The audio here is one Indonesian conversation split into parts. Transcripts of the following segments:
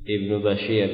ibnu Bashir,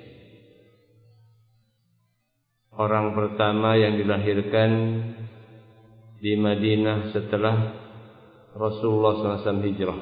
orang pertama yang dilahirkan di Madinah setelah Rasulullah SAW hijrah,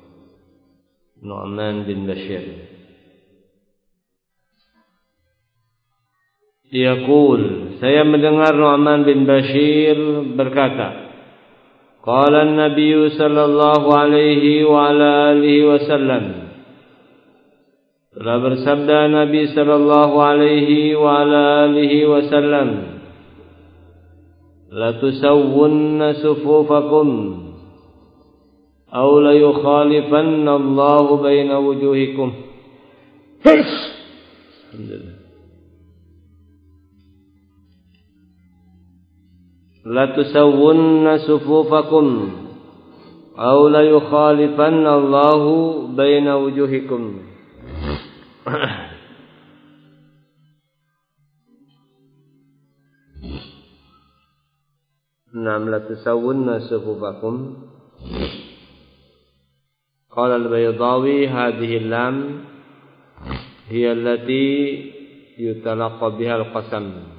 Nu'man bin Bashir. Yaqul, saya mendengar Nu'man bin Bashir berkata, qala an-nabiy sallallahu alaihi wa ala alihi wasallam, telah bersabda Nabi sallallahu alaihi wa ala alihi wasallam, la tusawwunna sufufakum aw la yukhalifanna Allahu baina wujuhikum. Alhamdulillah. La tusawwunna sufufakum aw la yukhalifanna Allahu baina wujuhikum. Nam la tusawwunna sufufakum. Qala al-Baydawi hadhihi lam hiya allati yutalaqqa biha al-qasam.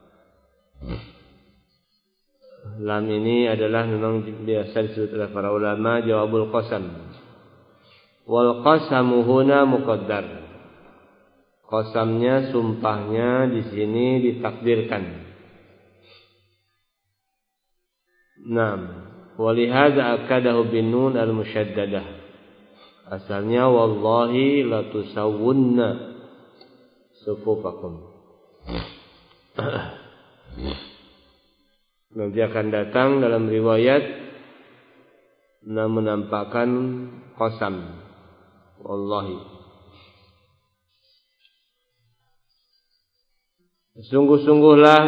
Lam ini adalah memang biasa disebut oleh para ulama jawabul qasam. Wal qasamu huna muqaddar. Qasamnya, sumpahnya di sini ditakdirkan. Naam. Walihada akadahu bin nun al-musyaddadah. Asalnya wallahi la tusawwunna sufufakum. Nanti akan datang dalam riwayat menampakkan qasam, wallahi. Sungguh-sungguhlah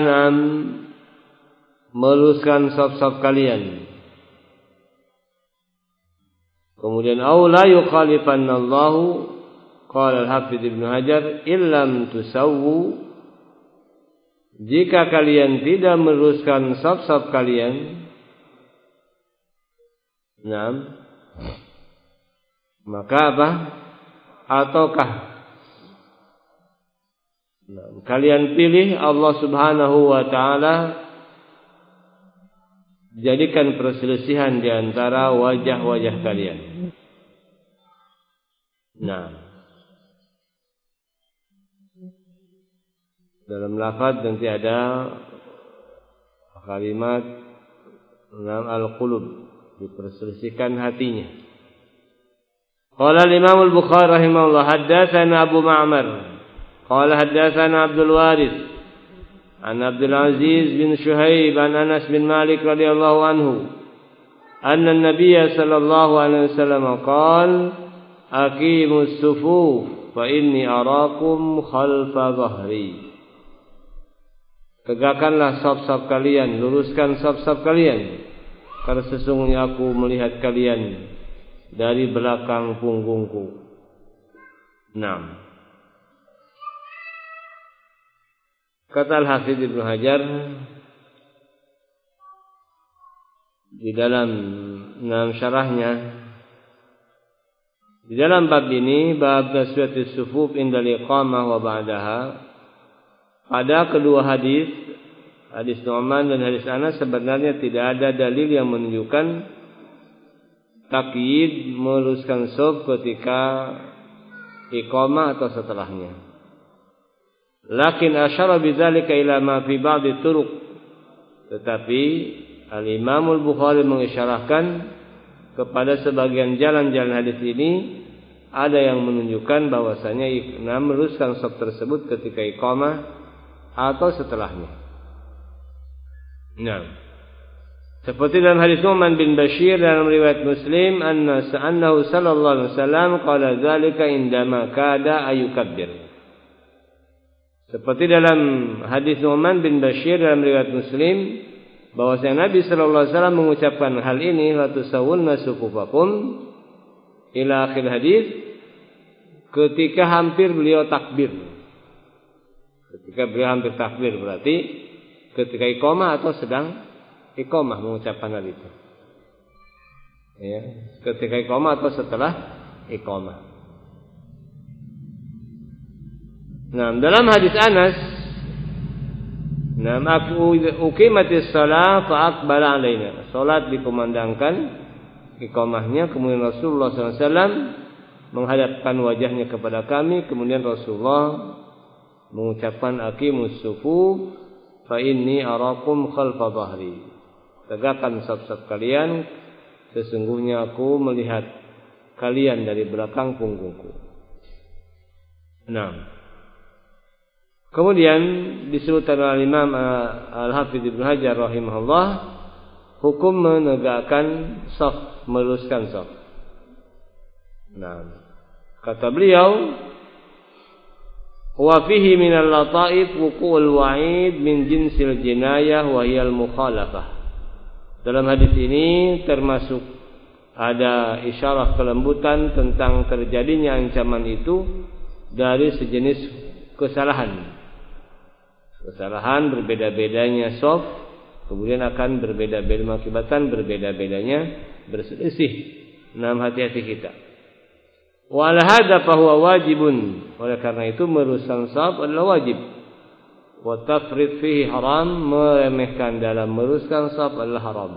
meluruskan saf-saf kalian. Kemudian la yukhalifannallahu, qala al-Hafidz Ibnu Hajar, illam tusawwu, jika kalian tidak meluruskan saf-saf kalian, maka apa? Ataukah kalian pilih Allah Subhanahu wa taala jadikan perselisihan di antara wajah-wajah kalian. Dalam lafaz nanti ada kalimat al-qulub, diperselisihkan hatinya. Qala al-Imam al-Bukhari rahimahullah, haddatsana Abu Ma'mar qala haddatsana Abdul Waris an Abdul Aziz bin Shuhaib an Anas bin Malik radhiyallahu anhu anna an-nabiy sallallahu alaihi wasallam qala aqimus sufuf fa inni arakum khalfa dhahri. Tegakkanlah saf-saf kalian, luruskan saf-saf kalian, karena sesungguhnya aku melihat kalian dari belakang punggungku. Kata Al-Hafidz Ibnu Hajar di dalam syarahnya, di dalam bab ini, bab taswiyatus sufuf indal iqamah wa ba'daha, pada kedua hadis Nu'man dan hadis Anas, sebenarnya tidak ada dalil yang menunjukkan takyid meluruskan shaf ketika iqamah atau setelahnya. Lakin asyara bidzalika ila ma fi ba'd turuq. Tetapi Al-Imam Al-Bukhari mengisyarahkan kepada sebagian jalan-jalan hadis ini ada yang menunjukkan bahwasanya meluruskan shaf tersebut ketika iqamah atau setelahnya. Seperti dalam hadis Nu'man bin Bashir dalam riwayat Muslim, annahu sallallahu alaihi wasallam qala dzalika indama kada ayukabbir. Seperti dalam hadis Nu'man bin Bashir dalam riwayat Muslim, bahwasanya Nabi sallallahu alaihi wasallam mengucapkan hal ini, la tusawwunna sufufakum ila akhir hadis, ketika hampir beliau takbir. Ketika beliau hampir takbir berarti ketika iqamah atau sedang iqamah mengucapkan hal itu. Ketika iqamah atau setelah iqamah. Nah, dalam hadis Anas, "Nam aku uqimatis shalah fa aqbala alaina." Salat dikumandangkan iqamahnya, kemudian Rasulullah SAW menghadapkan wajahnya kepada kami, kemudian Rasulullah mengucapkan aqimus sufuf fa inni arakum khalfa dhahri. Tegakkan saf-saf kalian, sesungguhnya aku melihat kalian dari belakang punggungku. Nah, kemudian disebutkan oleh Imam Al-Hafidz Ibnu Hajar rahimahullah, hukum menegakkan shaf, meluruskan shaf. Nah, kata beliau, wa fihi min al-lataif wuqu'ul wa'id min jinsil jinayah wa hiya al-mukhalafah. Dalam hadis ini termasuk ada isyarat kelembutan tentang terjadinya ancaman itu dari sejenis kesalahan. Kesalahan berbeda-bedanya shaf, kemudian akan berbeda-beda mengakibatkan berbeda-bedanya berselisih. Nah, hati-hati kita. Wa ala hadza fa huwa wajibun. Oleh karena itu meluruskan shaf adalah wajib. Wa tafrid fihi haram, meremehkan dalam meluruskan shaf adalah haram.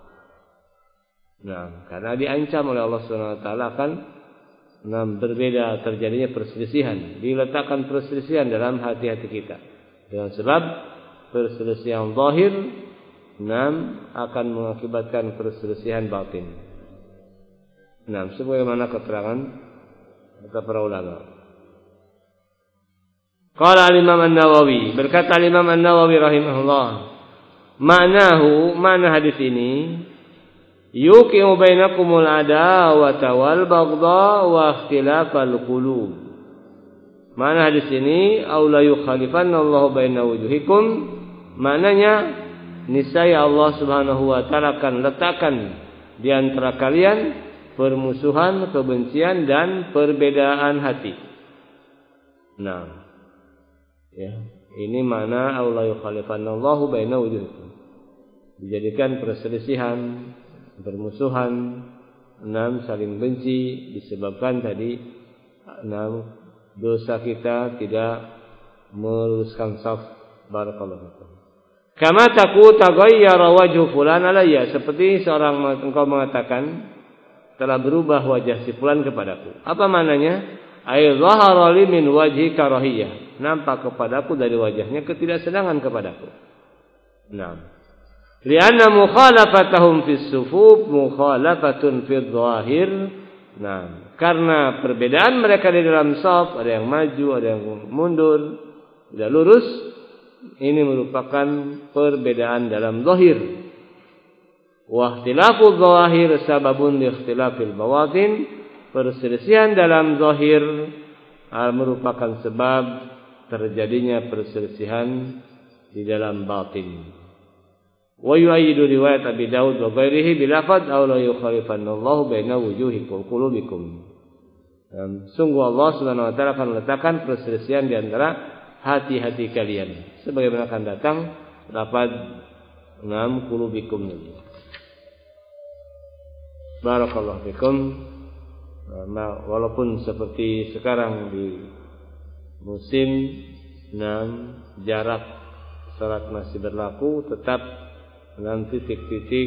Nah, karena diancam oleh Allah Subhanahu wa taala akan berbeda terjadinya perselisihan. Diletakkan perselisihan dalam hati-hati kita. Dengan sebab perselisihan zahir akan mengakibatkan perselisihan batin. Sebagaimana keterangan kata para ulama. Qala al-Imam An-Nawawi, berkata Imam An-Nawawi rahimahullah, makna hadis ini, yuqimu bainakumul adawata wal baghdha wa ikhtilafal qulub. Mana hadis ini, aula yukhalifanna Allahu baina wujuhikum, maknanya niscaya Allah Subhanahu wa taala akan letakkan di antara kalian permusuhan, kebencian dan perbedaan hati. Nah, ya, ini makna aula yukhalifanna Allahu baina wujuhikum. Dijadikan perselisihan, permusuhan, saling benci disebabkan tadi dosa kita tidak meluruskan shaf. Barakallahu fikum. Kama taku taghayyara wajhu fulan alayya, seperti seorang engkau mengatakan telah berubah wajah si fulan kepadaku. Apa maknanya? Ay dhahara li min wajhi karahiyah, nampak kepadaku dari wajahnya ketidaksenangan kepadaku. Lianna mukhalafatahum fis sufuf mukhalafatun fid dhahir. Karena perbedaan mereka di dalam shaf, ada yang maju, ada yang mundur, tidak lurus, ini merupakan perbedaan dalam zahir. Wa ikhtilafu dhahir sababun li ikhtilafil bawatin, perselisihan dalam zahir merupakan sebab terjadinya perselisihan di dalam batin. Wa yu'ayyidu riwayat Abi Daud wa ghairihi bilafadz aw la yukhalifanna Allahu baina wujuhikum qulubikum. Sungguh Allah Subhanahu wa taala akan meletakkan perselisihan di antara hati-hati kalian, sebagaimana akan datang lafaz qulubikum. Barakallahu fikum. Walaupun seperti sekarang di musim jarak salat masih berlaku, tetap titik-titik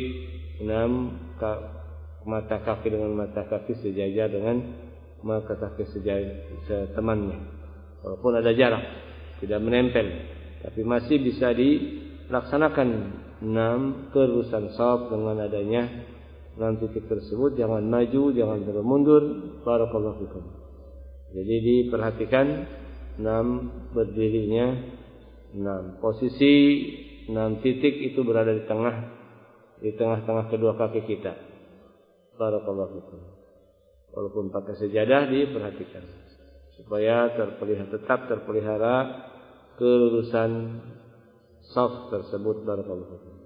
mata kaki dengan mata kaki sejajar dengan mata kaki setemannya. Walaupun ada jarak, tidak menempel, tapi masih bisa dilaksanakan kelurusan shaf dengan adanya titik tersebut. Jangan maju, jangan mundur. Barakallahu fikum. Jadi diperhatikan berdirinya posisi titik itu berada di tengah-tengah kedua kaki kita. Barakallahu fikum. Walaupun pakai sejadah, diperhatikan supaya tetap terpelihara kelurusan shaf tersebut. Barakallahu fikum.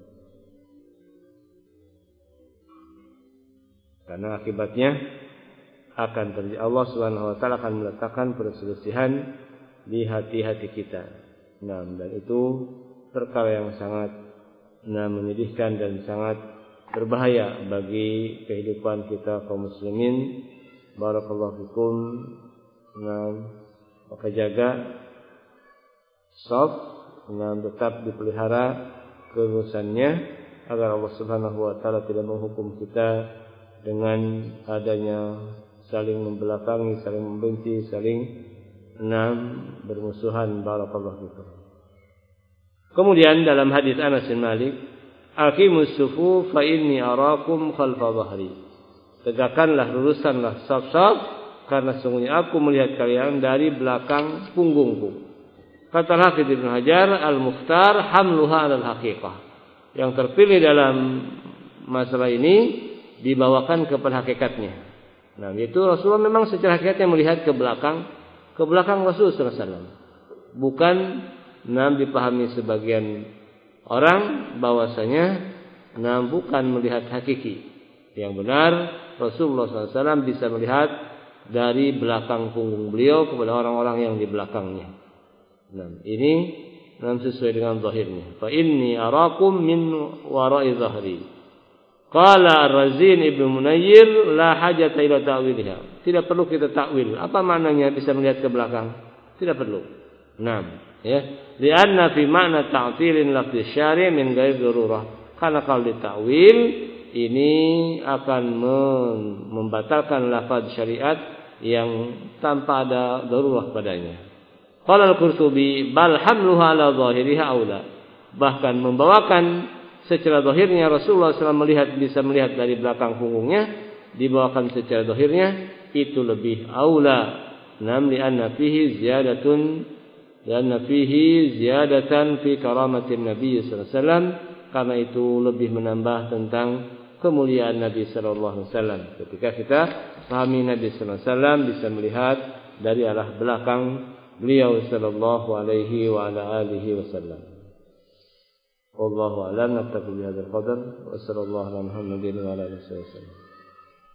Karena akibatnya akan terjadi, Allah Subhanahu wa taala akan meletakkan perselisihan di hati-hati kita. Dan itu perkara yang sangat menyedihkan dan sangat berbahaya bagi kehidupan kita kaum muslimin. Barakallahu fikum. Maka jaga shaf, tetap dipelihara kelurusannya agar Allah Subhanahu wa taala tidak menghukum kita dengan adanya saling membelakangi, saling membenci, saling bermusuhan. Barakallahu fikum. Kemudian dalam hadis Anas bin Malik, aqimus sufuf fa inni arakum khalfa dhahri. Tegakkanlah, luruskanlah saf-saf karena sungguhnya aku melihat kalian dari belakang punggungku. Kata Hafidz Ibnu Hajar, al-mukhtar hamluha 'alal haqiqah. Yang terpilih dalam masalah ini dibawakan kepada hakikatnya. Nah, itu Rasulullah memang secara hakikatnya melihat ke belakang Rasul sallallahu alaihi wasallam. Bukan dipahami sebagian orang bahwasanya bukan melihat hakiki. Yang benar Rasulullah SAW bisa melihat dari belakang punggung beliau kepada orang-orang yang di belakangnya. Nah, ini sesuai dengan zahirnya. Fa inni arakum min wara'i zahri. Qala Ar-Razin Ibnu Munayyir la hajata ila ta'wilha. Tidak perlu kita takwil. Apa maknanya bisa melihat ke belakang? Tidak perlu. Ya. Lianna fi makna ta'tilin lafzi syari' min ghairi darurah. Karena kalau ditakwil ini akan membatalkan lafaz syariat yang tanpa ada darurah padanya. Qala Al-Qurtubi bal hamluha ala zahiriha aula. Bahkan membawakan secara zahirnya Rasulullah SAW bisa melihat dari belakang punggungnya, dibawakan secara zahirnya itu lebih aula. Lianna fihi ziyadatan fi karamatin Nabi sallallahu alaihi wasallam, karena itu lebih menambah tentang kemuliaan Nabi sallallahu alaihi wasallam. Ketika kita pahami Nabi sallallahu alaihi wasallam bisa melihat dari arah belakang beliau sallallahu alaihi wa ala alihi wasallam. Wallahu a'lam. Naktafi bihadzal qadar wa sallallahu ala Muhammadin wa ala alihi wasallam.